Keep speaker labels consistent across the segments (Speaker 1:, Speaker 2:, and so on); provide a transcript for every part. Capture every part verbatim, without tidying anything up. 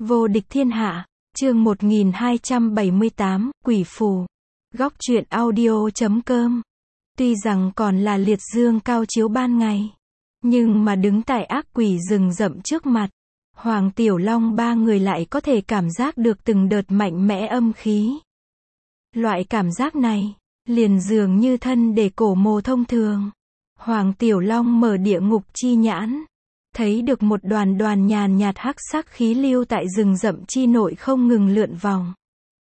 Speaker 1: Vô địch thiên hạ, chương một nghìn hai trăm bảy mươi tám, Quỷ phù. Góc truyện audio chấm com. Tuy rằng còn là liệt dương cao chiếu ban ngày, nhưng mà đứng tại ác quỷ rừng rậm trước mặt, Hoàng Tiểu Long ba người lại có thể cảm giác được từng đợt mạnh mẽ âm khí. Loại cảm giác này, liền dường như thân để cổ mồ thông thường. Hoàng Tiểu Long mở địa ngục chi nhãn, thấy được một đoàn đoàn nhàn nhạt hắc sắc khí lưu tại rừng rậm chi nội không ngừng lượn vòng,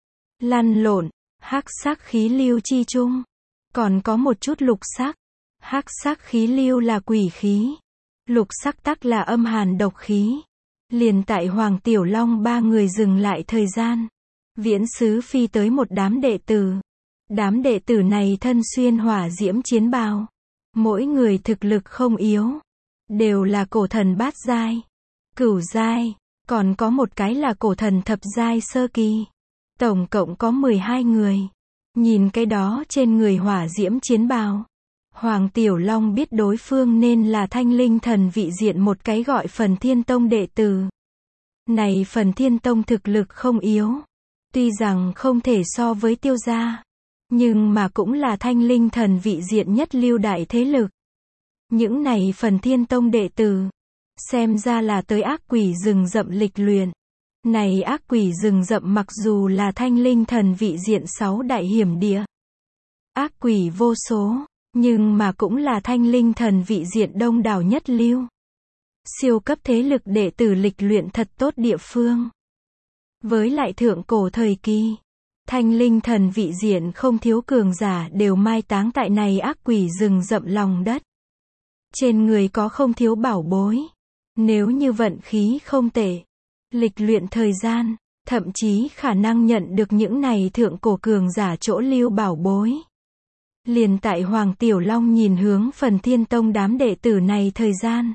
Speaker 1: lăn lộn. Hắc sắc khí lưu chi chung, còn có một chút lục sắc. Hắc sắc khí lưu là quỷ khí, lục sắc tắc là âm hàn độc khí. Liền tại Hoàng Tiểu Long ba người dừng lại thời gian, Viễn Sứ phi tới một đám đệ tử. Đám đệ tử này thân xuyên hỏa diễm chiến bào, mỗi người thực lực không yếu, đều là cổ thần bát giai, cửu giai, còn có một cái là cổ thần thập giai sơ kỳ. Tổng cộng có mười hai người. Nhìn cái đó trên người hỏa diễm chiến bào, Hoàng Tiểu Long biết đối phương nên là Thanh Linh Thần vị diện một cái gọi Phần Thiên Tông đệ tử. Này Phần Thiên Tông thực lực không yếu, tuy rằng không thể so với Tiêu gia, nhưng mà cũng là Thanh Linh Thần vị diện nhất lưu đại thế lực. Những này Phần Thiên Tông đệ tử, xem ra là tới ác quỷ rừng rậm lịch luyện. Này ác quỷ rừng rậm mặc dù là Thanh Linh Thần vị diện sáu đại hiểm địa, ác quỷ vô số, nhưng mà cũng là Thanh Linh Thần vị diện đông đảo nhất lưu, siêu cấp thế lực đệ tử lịch luyện thật tốt địa phương. Với lại thượng cổ thời kỳ, Thanh Linh Thần vị diện không thiếu cường giả đều mai táng tại này ác quỷ rừng rậm lòng đất. Trên người có không thiếu bảo bối. Nếu như vận khí không tệ, lịch luyện thời gian, thậm chí khả năng nhận được những này thượng cổ cường giả chỗ lưu bảo bối. Liền tại Hoàng Tiểu Long nhìn hướng Phần Thiên Tông đám đệ tử này thời gian,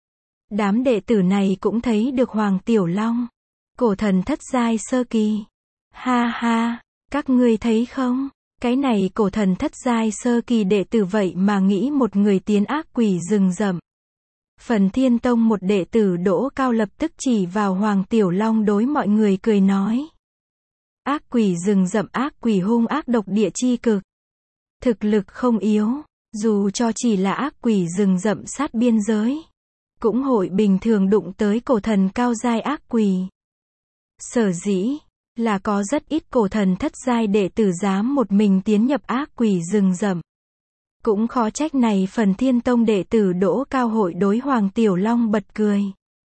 Speaker 1: đám đệ tử này cũng thấy được Hoàng Tiểu Long, cổ thần thất giai sơ kỳ. Ha ha, các ngươi thấy không, cái này cổ thần thất giai sơ kỳ đệ tử vậy mà nghĩ một người tiến ác quỷ rừng rậm. Phần Thiên Tông một đệ tử Đỗ Cao lập tức chỉ vào Hoàng Tiểu Long đối mọi người cười nói. Ác quỷ rừng rậm ác quỷ hung ác độc địa chi cực. Thực lực không yếu, dù cho chỉ là ác quỷ rừng rậm sát biên giới, cũng hội bình thường đụng tới cổ thần cao giai ác quỷ. Sở dĩ, là có rất ít cổ thần thất giai đệ tử dám một mình tiến nhập ác quỷ rừng rậm. Cũng khó trách này Phần Thiên Tông đệ tử Đỗ Cao hội đối Hoàng Tiểu Long bật cười.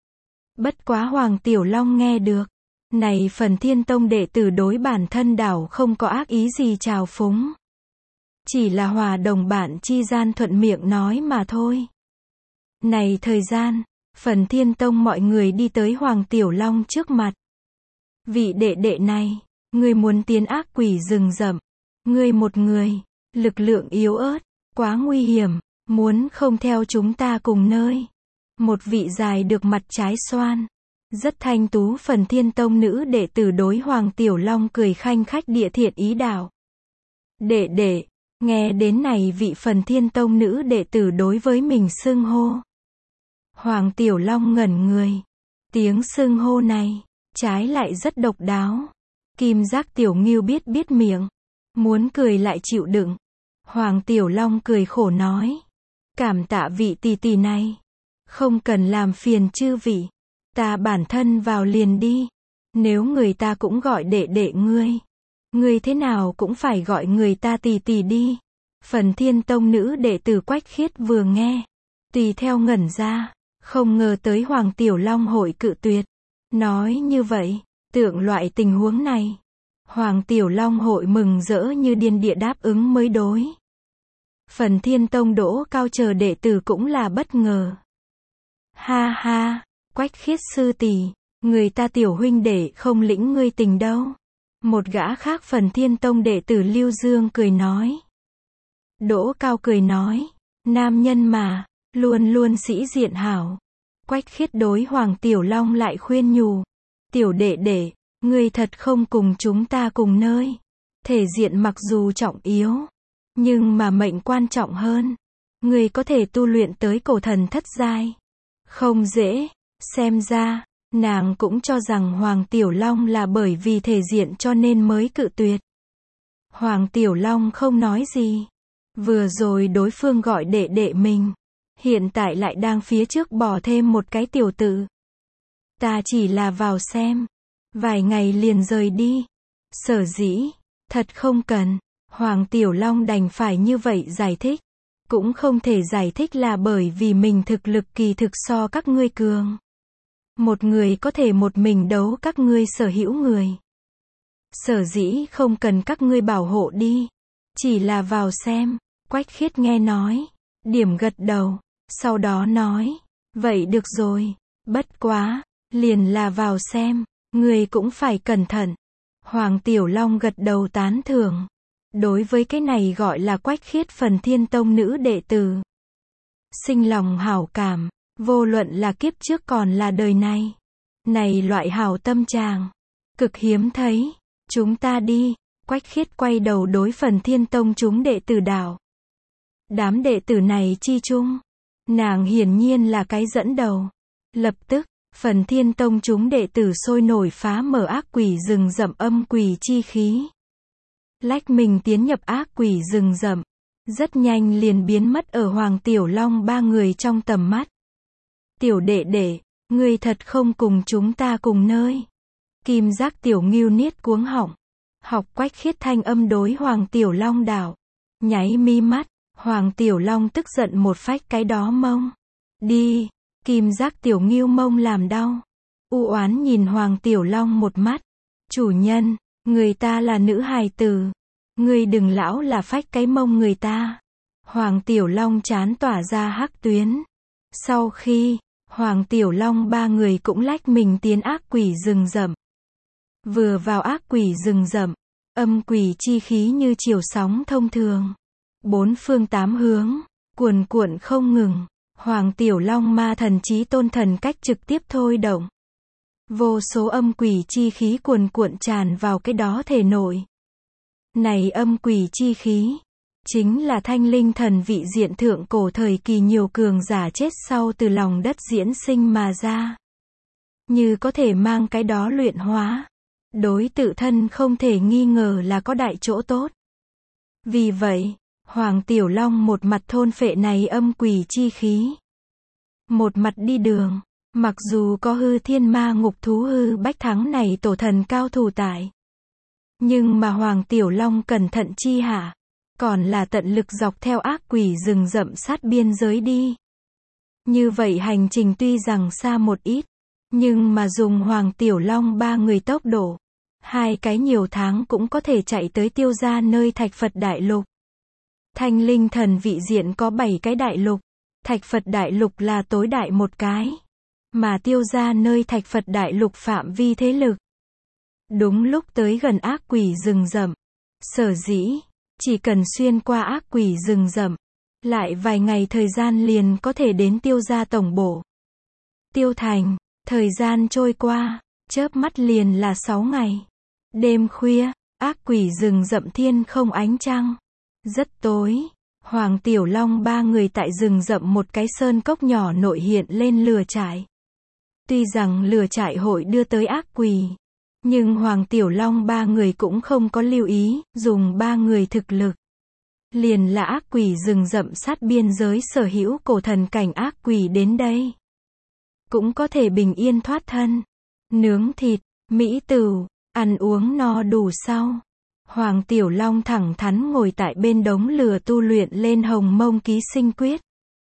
Speaker 1: Bất quá Hoàng Tiểu Long nghe được, này Phần Thiên Tông đệ tử đối bản thân đảo không có ác ý gì trào phúng. Chỉ là hòa đồng bạn chi gian thuận miệng nói mà thôi. Này thời gian, Phần Thiên Tông mọi người đi tới Hoàng Tiểu Long trước mặt. Vị đệ đệ này, ngươi muốn tiến ác quỷ rừng rậm, ngươi một người, lực lượng yếu ớt, quá nguy hiểm, muốn không theo chúng ta cùng nơi. Một vị dài được mặt trái xoan, rất thanh tú Phần Thiên Tông nữ đệ tử đối Hoàng Tiểu Long cười khanh khách địa thiện ý đạo. Đệ đệ, nghe đến này vị Phần Thiên Tông nữ đệ tử đối với mình xưng hô. Hoàng Tiểu Long ngẩn người, tiếng xưng hô này, trái lại rất độc đáo. Kim Giác Tiểu Ngưu biết biết miệng, muốn cười lại chịu đựng. Hoàng Tiểu Long cười khổ nói. Cảm tạ vị tỷ tỷ này. Không cần làm phiền chư vị. Ta bản thân vào liền đi. Nếu người ta cũng gọi đệ đệ ngươi, ngươi thế nào cũng phải gọi người ta tỷ tỷ đi. Phần Thiên Tông nữ đệ tử Quách Khiết vừa nghe, tùy theo ngẩn ra, không ngờ tới Hoàng Tiểu Long hội cự tuyệt. Nói như vậy, tượng loại tình huống này, Hoàng Tiểu Long hội mừng rỡ như điên địa đáp ứng mới đối. Phần Thiên Tông Đỗ Cao chờ đệ tử cũng là bất ngờ. Ha ha, Quách Khiết sư tỷ, người ta Tiểu huynh đệ không lĩnh ngươi tình đâu. Một gã khác Phần Thiên Tông đệ tử Lưu Dương cười nói. Đỗ Cao cười nói, nam nhân mà, luôn luôn sĩ diện hảo. Quách Khiết đối Hoàng Tiểu Long lại khuyên nhủ. Tiểu đệ đệ, ngươi thật không cùng chúng ta cùng nơi. Thể diện mặc dù trọng yếu, nhưng mà mệnh quan trọng hơn. Ngươi có thể tu luyện tới cổ thần thất giai. Không dễ, xem ra, Nàng cũng cho rằng Hoàng Tiểu Long là bởi vì thể diện cho nên mới cự tuyệt. Hoàng Tiểu Long không nói gì. Vừa rồi đối phương gọi đệ đệ mình. Hiện tại lại đang phía trước bỏ thêm một cái tiểu tự. Ta chỉ là vào xem. Vài ngày liền rời đi. Sở dĩ. Thật không cần. Hoàng Tiểu Long đành phải như vậy giải thích. Cũng không thể giải thích là bởi vì mình thực lực kỳ thực so các ngươi cường. Một người có thể một mình đấu các ngươi sở hữu người. Sở dĩ không cần các ngươi bảo hộ đi. Chỉ là vào xem. Quách Khiết nghe nói. Điểm gật đầu. Sau đó nói. Vậy được rồi. Bất quá. Liền là vào xem. Ngươi cũng phải cẩn thận. Hoàng Tiểu Long gật đầu tán thưởng. Đối với cái này gọi là Quách Khiết phần Thiên Tông nữ đệ tử. Sinh lòng hảo cảm. Vô luận là kiếp trước còn là đời này. Này loại hảo tâm trạng. Cực hiếm thấy. Chúng ta đi. Quách Khiết quay đầu đối phần Thiên Tông chúng đệ tử đạo. Đám đệ tử này chi chung. Nàng hiển nhiên là cái dẫn đầu. Lập tức, phần Thiên Tông chúng đệ tử sôi nổi phá mở ác quỷ rừng rậm âm quỷ chi khí. Lách mình tiến nhập ác quỷ rừng rậm. Rất nhanh liền biến mất ở Hoàng Tiểu Long ba người trong tầm mắt. Tiểu đệ đệ, ngươi thật không cùng chúng ta cùng nơi. Kim Giác Tiểu Ngưu niết cuống họng. Học Quách Khiết thanh âm đối Hoàng Tiểu Long đạo. Nháy mi mắt, Hoàng Tiểu Long tức giận một phách cái đó mông. Đi, Kim Giác Tiểu Ngưu mông làm đau. U oán nhìn Hoàng Tiểu Long một mắt. Chủ nhân, người ta là nữ hài tử. Ngươi đừng lão là phách cái mông người ta. Hoàng Tiểu Long chán tỏa ra hắc tuyến. Sau khi, Hoàng Tiểu Long ba người cũng lách mình tiến ác quỷ rừng rậm. Vừa vào ác quỷ rừng rậm, âm quỷ chi khí như chiều sóng thông thường. Bốn phương tám hướng, cuồn cuộn không ngừng. Hoàng Tiểu Long ma thần chí tôn thần cách trực tiếp thôi động. Vô số âm quỷ chi khí cuồn cuộn tràn vào cái đó thể nội. Này âm quỷ chi khí, chính là thanh linh thần vị diện thượng cổ thời kỳ nhiều cường giả chết sau từ lòng đất diễn sinh mà ra. Như có thể mang cái đó luyện hóa. Đối tự thân không thể nghi ngờ là có đại chỗ tốt. Vì vậy, Hoàng Tiểu Long một mặt thôn phệ này âm quỷ chi khí. Một mặt đi đường, mặc dù có hư thiên ma ngục thú hư bách thắng này tổ thần cao thủ tại. Nhưng mà Hoàng Tiểu Long cẩn thận chi hạ, còn là tận lực dọc theo ác quỷ rừng rậm sát biên giới đi. Như vậy hành trình tuy rằng xa một ít, nhưng mà dùng Hoàng Tiểu Long ba người tốc độ, hai cái nhiều tháng cũng có thể chạy tới Tiêu Gia nơi Thạch Phật Đại Lục. Thanh linh thần vị diện có bảy cái đại lục, Thạch Phật Đại Lục là tối đại một cái, mà Tiêu Gia nơi Thạch Phật Đại Lục phạm vi thế lực. Đúng lúc tới gần ác quỷ rừng rậm, sở dĩ, chỉ cần xuyên qua ác quỷ rừng rậm, lại vài ngày thời gian liền có thể đến Tiêu Gia tổng bộ. Tiêu Thành, thời gian trôi qua, chớp mắt liền là sáu ngày. Đêm khuya, ác quỷ rừng rậm thiên không ánh trăng. Rất tối, Hoàng Tiểu Long ba người tại rừng rậm một cái sơn cốc nhỏ nội hiện lên lửa trại. Tuy rằng lửa trại hội đưa tới ác quỷ, nhưng Hoàng Tiểu Long ba người cũng không có lưu ý, dùng ba người thực lực. Liền là ác quỷ rừng rậm sát biên giới sở hữu cổ thần cảnh ác quỷ đến đây. Cũng có thể bình yên thoát thân. Nướng thịt, mỹ tửu, ăn uống no đủ sau. Hoàng Tiểu Long thẳng thắn ngồi tại bên đống lửa tu luyện lên Hồng Mông Ký Sinh Quyết.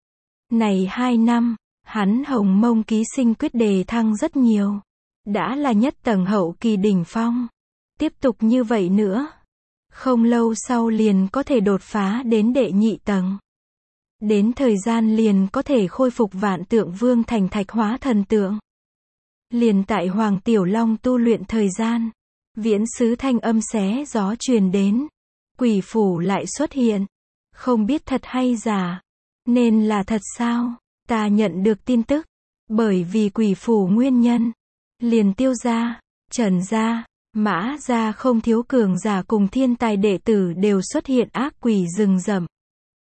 Speaker 1: Này hai năm, hắn Hồng Mông Ký Sinh Quyết đề thăng rất nhiều. Đã là nhất tầng hậu kỳ đỉnh phong. Tiếp tục như vậy nữa, không lâu sau liền có thể đột phá đến đệ nhị tầng. Đến thời gian liền có thể khôi phục Vạn Tượng Vương thành thạch hóa thần tượng. Liền tại Hoàng Tiểu Long tu luyện thời gian, viễn sứ thanh âm xé gió truyền đến. Quỷ phủ lại xuất hiện. Không biết thật hay giả. Nên là thật sao? Ta nhận được tin tức. Bởi vì quỷ phủ nguyên nhân. Liền Tiêu Gia, Trần Gia, Mã Gia không thiếu cường giả cùng thiên tài đệ tử đều xuất hiện ác quỷ rừng rậm.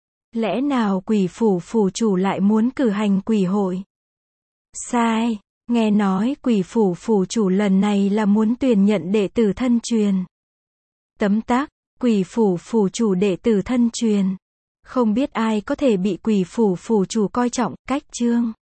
Speaker 1: Lẽ nào quỷ phủ phủ chủ lại muốn cử hành quỷ hội? Sai. Nghe nói quỷ phủ phủ chủ lần này là muốn tuyển nhận đệ tử thân truyền. Tấm tắc, quỷ phủ phủ chủ đệ tử thân truyền. Không biết ai có thể bị quỷ phủ phủ chủ coi trọng, cách chương.